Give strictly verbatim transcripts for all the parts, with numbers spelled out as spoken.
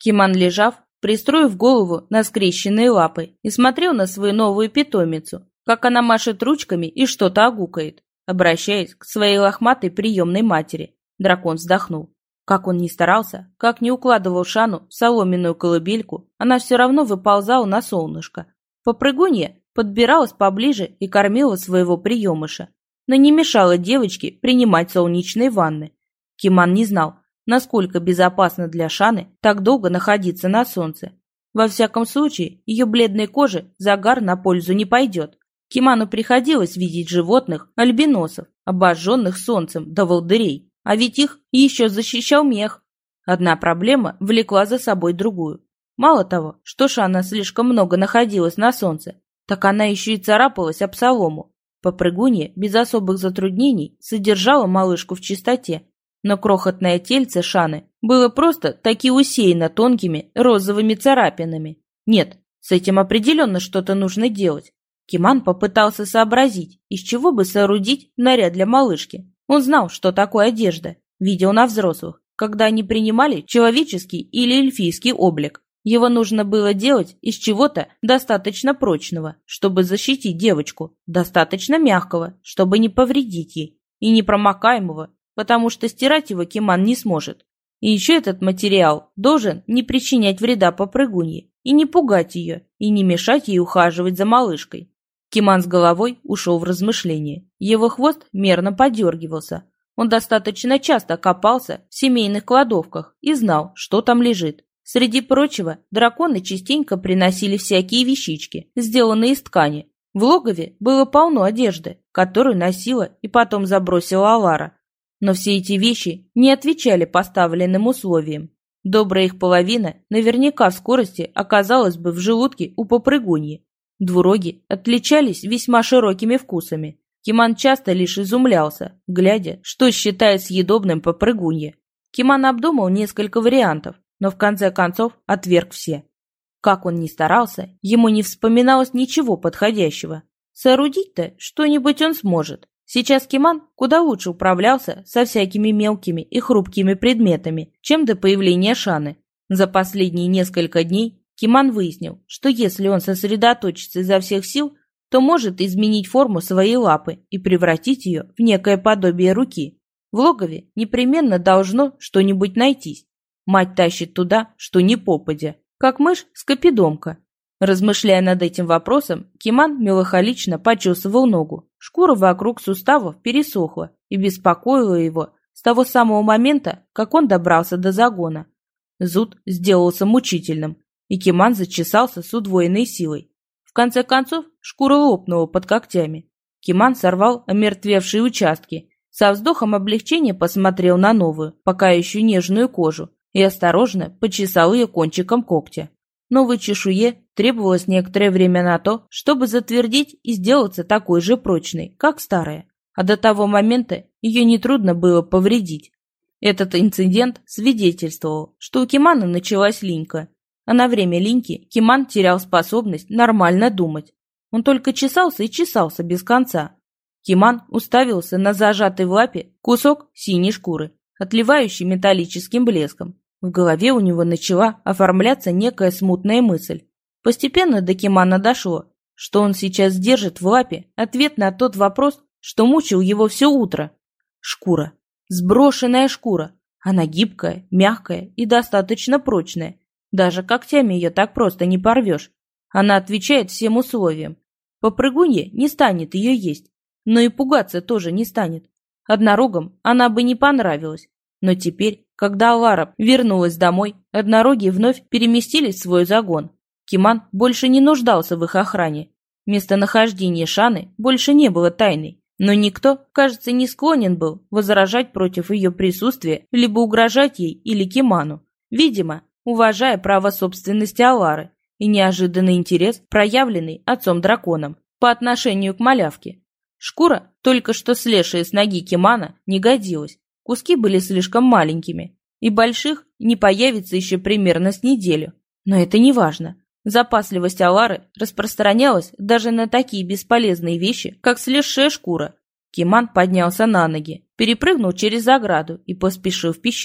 Киман, лежав, пристроив голову на скрещенные лапы, и смотрел на свою новую питомицу, как она машет ручками и что-то огукает, обращаясь к своей лохматой приемной матери. Дракон вздохнул. Как он ни старался, как ни укладывал Шану в соломенную колыбельку, она все равно выползала на солнышко. Попрыгунья подбиралась поближе и кормила своего приемыша, но не мешала девочке принимать солнечные ванны. Киман не знал, насколько безопасно для Шаны так долго находиться на солнце. Во всяком случае, ее бледной коже загар на пользу не пойдет. Киману приходилось видеть животных, альбиносов, обожженных солнцем до волдырей, а ведь их еще защищал мех. Одна проблема влекла за собой другую. Мало того, что Шана слишком много находилась на солнце, так она еще и царапалась об солому. Попрыгунья без особых затруднений содержала малышку в чистоте, но крохотное тельце Шаны было просто таки усеяно тонкими розовыми царапинами. Нет, с этим определенно что-то нужно делать. Киман попытался сообразить, из чего бы соорудить наряд для малышки. Он знал, что такое одежда, видел на взрослых, когда они принимали человеческий или эльфийский облик. Его нужно было делать из чего-то достаточно прочного, чтобы защитить девочку, достаточно мягкого, чтобы не повредить ей, и непромокаемого, потому что стирать его Киман не сможет. И еще этот материал должен не причинять вреда попрыгунье, и не пугать ее, и не мешать ей ухаживать за малышкой. Киман с головой ушел в размышления. Его хвост мерно подергивался. Он достаточно часто копался в семейных кладовках и знал, что там лежит. Среди прочего, драконы частенько приносили всякие вещички, сделанные из ткани. В логове было полно одежды, которую носила и потом забросила Алара. Но все эти вещи не отвечали поставленным условиям. Добрая их половина наверняка в скорости оказалась бы в желудке у попрыгуньи. Двуроги отличались весьма широкими вкусами. Киман часто лишь изумлялся, глядя, что считает съедобным попрыгунья. Киман обдумал несколько вариантов, но в конце концов отверг все. Как он ни старался, ему не вспоминалось ничего подходящего. Соорудить-то что-нибудь он сможет. Сейчас Киман куда лучше управлялся со всякими мелкими и хрупкими предметами, чем до появления Шаны. За последние несколько дней Киман выяснил, что если он сосредоточится изо всех сил, то может изменить форму своей лапы и превратить ее в некое подобие руки. В логове непременно должно что-нибудь найтись. Мать тащит туда, что ни попадя, как мышь скопидомка. Размышляя над этим вопросом, Киман меланхолично почесывал ногу. Шкура вокруг суставов пересохла и беспокоила его с того самого момента, как он добрался до загона. Зуд сделался мучительным, и Киман зачесался с удвоенной силой. В конце концов, шкура лопнула под когтями. Киман сорвал омертвевшие участки, со вздохом облегчения посмотрел на новую, пока еще нежную кожу, и осторожно почесал ее кончиком когтя. Новой чешуе требовалось некоторое время на то, чтобы затвердеть и сделаться такой же прочной, как старая, а до того момента ее нетрудно было повредить. Этот инцидент свидетельствовал, что у Кимана началась линька, а на время линьки Киман терял способность нормально думать. Он только чесался и чесался без конца. Киман уставился на зажатый в лапе кусок синей шкуры, отливающий металлическим блеском. В голове у него начала оформляться некая смутная мысль. Постепенно до Кимана дошло, что он сейчас держит в лапе ответ на тот вопрос, что мучил его все утро. Шкура. Сброшенная шкура. Она гибкая, мягкая и достаточно прочная. Даже когтями ее так просто не порвешь. Она отвечает всем условиям. Попрыгунья не станет ее есть, но и пугаться тоже не станет. Однорогам она бы не понравилась. Но теперь, когда Алара вернулась домой, однороги вновь переместились в свой загон. Киман больше не нуждался в их охране. Местонахождение Шаны больше не было тайной. Но никто, кажется, не склонен был возражать против ее присутствия, либо угрожать ей или Киману. Видимо, уважая право собственности Алары и неожиданный интерес, проявленный отцом-драконом по отношению к малявке. Шкура, только что слезшая с ноги Кимана, не годилась. Куски были слишком маленькими, и больших не появится еще примерно с неделю. Но это не важно. Запасливость Алары распространялась даже на такие бесполезные вещи, как слезшая шкура. Киман поднялся на ноги, перепрыгнул через ограду и поспешил в пещеру.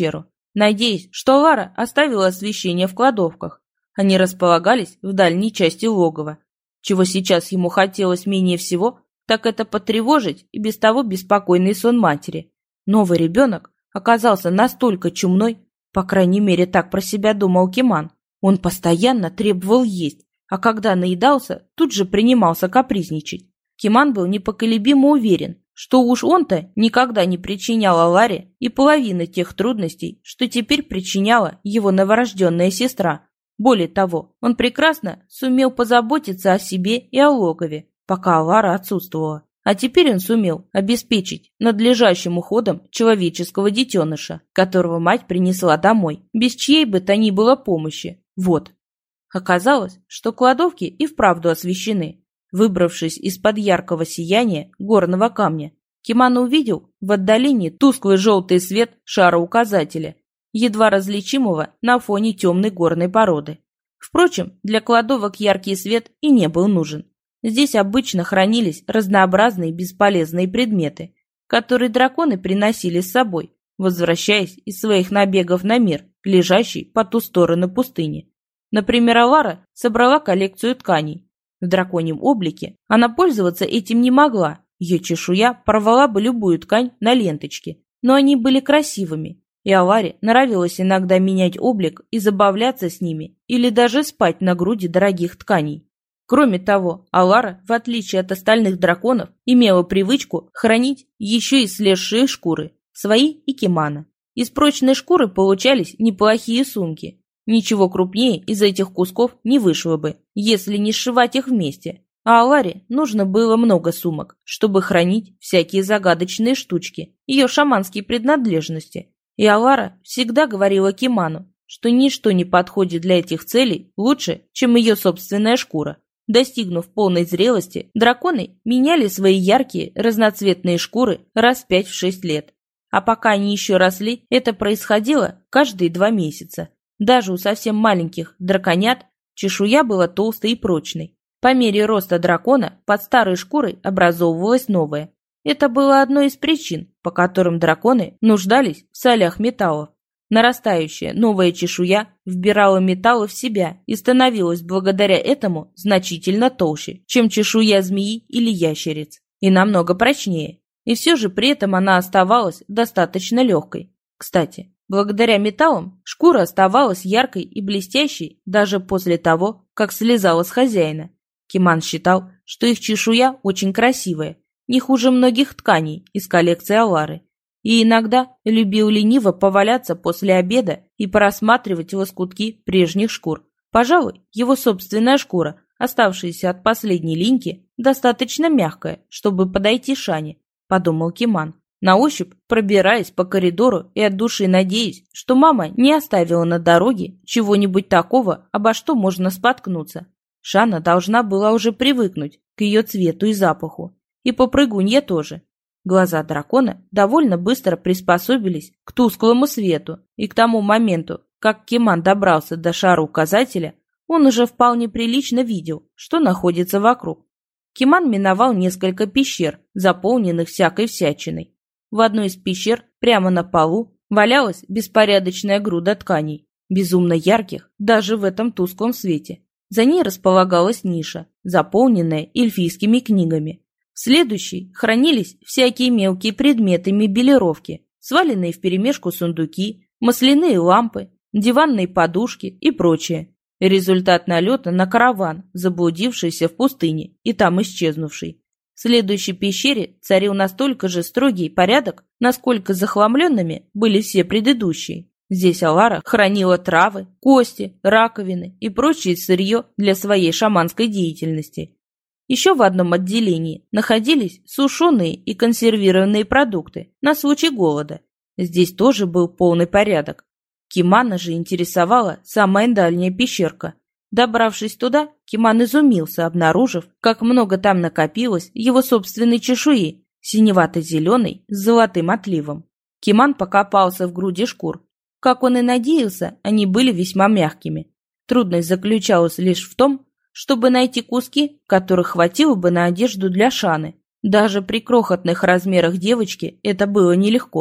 надеясь, что Лара оставила освещение в кладовках. Они располагались в дальней части логова. Чего сейчас ему хотелось менее всего, так это потревожить и без того беспокойный сон матери. Новый ребенок оказался настолько чумной, по крайней мере так про себя думал Киман. Он постоянно требовал есть, а когда наедался, тут же принимался капризничать. Киман был непоколебимо уверен, что уж он-то никогда не причинял Ларе и половины тех трудностей, что теперь причиняла его новорожденная сестра. Более того, он прекрасно сумел позаботиться о себе и о логове, пока Лара отсутствовала. А теперь он сумел обеспечить надлежащим уходом человеческого детеныша, которого мать принесла домой, без чьей бы то ни было помощи. Вот. Оказалось, что кладовки и вправду освещены. Выбравшись из-под яркого сияния горного камня, Киман увидел в отдалении тусклый желтый свет шара указателя, едва различимого на фоне темной горной породы. Впрочем, для кладовок яркий свет и не был нужен. Здесь обычно хранились разнообразные бесполезные предметы, которые драконы приносили с собой, возвращаясь из своих набегов на мир, лежащий по ту сторону пустыни. Например, Лара собрала коллекцию тканей. В драконьем облике она пользоваться этим не могла, ее чешуя порвала бы любую ткань на ленточке, но они были красивыми, и Аларе нравилось иногда менять облик и забавляться с ними, или даже спать на груди дорогих тканей. Кроме того, Алара, в отличие от остальных драконов, имела привычку хранить еще и слезшие шкуры, свои и Кимана. Из прочной шкуры получались неплохие сумки. Ничего крупнее из этих кусков не вышло бы, если не сшивать их вместе. А Аларе нужно было много сумок, чтобы хранить всякие загадочные штучки, ее шаманские принадлежности. И Алара всегда говорила Киману, что ничто не подходит для этих целей лучше, чем ее собственная шкура. Достигнув полной зрелости, драконы меняли свои яркие разноцветные шкуры раз в пять-шесть лет. А пока они еще росли, это происходило каждые два месяца. Даже у совсем маленьких драконят чешуя была толстой и прочной. По мере роста дракона под старой шкурой образовывалась новая. Это было одной из причин, по которым драконы нуждались в солях металлов. Нарастающая новая чешуя вбирала металлы в себя и становилась благодаря этому значительно толще, чем чешуя змеи или ящериц, и намного прочнее. И все же при этом она оставалась достаточно легкой. Кстати, благодаря металлам шкура оставалась яркой и блестящей даже после того, как слезала с хозяина. Киман считал, что их чешуя очень красивая, не хуже многих тканей из коллекции Алары. И иногда любил лениво поваляться после обеда и порассматривать лоскутки прежних шкур. Пожалуй, его собственная шкура, оставшаяся от последней линьки, достаточно мягкая, чтобы подойти Шане, подумал Киман, на ощупь пробираясь по коридору и от души надеясь, что мама не оставила на дороге чего-нибудь такого, обо что можно споткнуться. Шана должна была уже привыкнуть к ее цвету и запаху, и попрыгунья тоже. Глаза дракона довольно быстро приспособились к тусклому свету, и к тому моменту, как Киман добрался до шара указателя, он уже вполне прилично видел, что находится вокруг. Киман миновал несколько пещер, заполненных всякой всячиной. В одной из пещер, прямо на полу, валялась беспорядочная груда тканей, безумно ярких даже в этом тусклом свете. За ней располагалась ниша, заполненная эльфийскими книгами. В следующей хранились всякие мелкие предметы мебелировки, сваленные вперемешку сундуки, масляные лампы, диванные подушки и прочее. Результат налета на караван, заблудившийся в пустыне и там исчезнувший. В следующей пещере царил настолько же строгий порядок, насколько захламленными были все предыдущие. Здесь Алара хранила травы, кости, раковины и прочее сырье для своей шаманской деятельности. Еще в одном отделении находились сушеные и консервированные продукты на случай голода. Здесь тоже был полный порядок. Кимана же интересовала самая дальняя пещерка. Добравшись туда, Киман изумился, обнаружив, как много там накопилось его собственной чешуи, синевато-зеленой с золотым отливом. Киман покопался в груди шкур. Как он и надеялся, они были весьма мягкими. Трудность заключалась лишь в том, чтобы найти куски, которых хватило бы на одежду для Шаны. Даже при крохотных размерах девочки это было нелегко.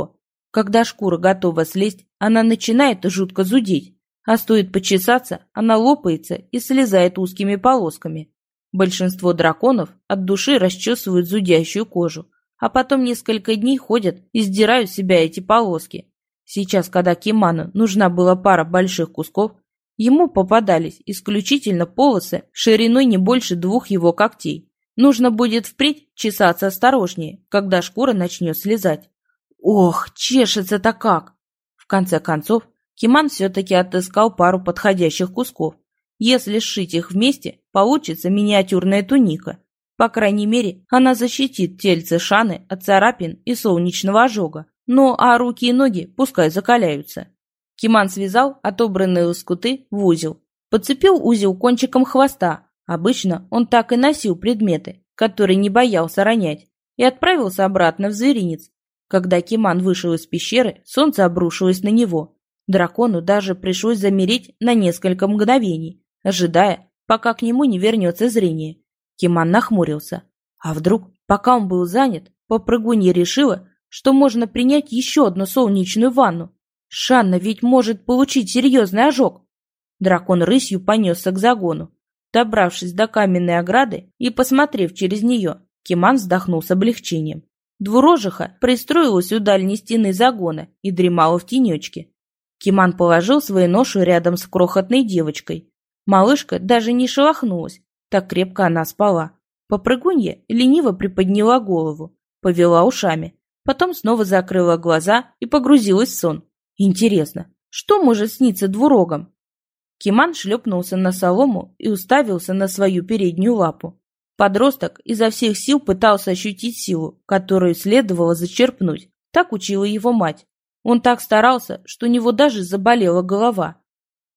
Когда шкура готова слезть, она начинает жутко зудеть, а стоит почесаться, она лопается и слезает узкими полосками. Большинство драконов от души расчесывают зудящую кожу, а потом несколько дней ходят и сдирают с себя эти полоски. Сейчас, когда Киману нужна была пара больших кусков, ему попадались исключительно полосы шириной не больше двух его когтей. Нужно будет впредь чесаться осторожнее, когда шкура начнет слезать. Ох, чешется-то как! В конце концов, Киман все-таки отыскал пару подходящих кусков. Если сшить их вместе, получится миниатюрная туника. По крайней мере, она защитит тельце Шаны от царапин и солнечного ожога. Ну а руки и ноги пускай закаляются. Киман связал отобранные лоскуты в узел. Подцепил узел кончиком хвоста. Обычно он так и носил предметы, которые не боялся ронять, и отправился обратно в зверинец. Когда Киман вышел из пещеры, солнце обрушилось на него. Дракону даже пришлось замереть на несколько мгновений, ожидая, пока к нему не вернется зрение. Киман нахмурился. А вдруг, пока он был занят, попрыгунья решила, что можно принять еще одну солнечную ванну. Шанна ведь может получить серьезный ожог. Дракон рысью понесся к загону. Добравшись до каменной ограды и посмотрев через нее, Киман вздохнул с облегчением. Двурожиха пристроилась у дальней стены загона и дремала в тенечке. Киман положил свою ношу рядом с крохотной девочкой. Малышка даже не шелохнулась, так крепко она спала. Попрыгунья лениво приподняла голову, повела ушами, потом снова закрыла глаза и погрузилась в сон. Интересно, что может сниться двурогам? Киман шлепнулся на солому и уставился на свою переднюю лапу. Подросток изо всех сил пытался ощутить силу, которую следовало зачерпнуть. Так учила его мать. Он так старался, что у него даже заболела голова.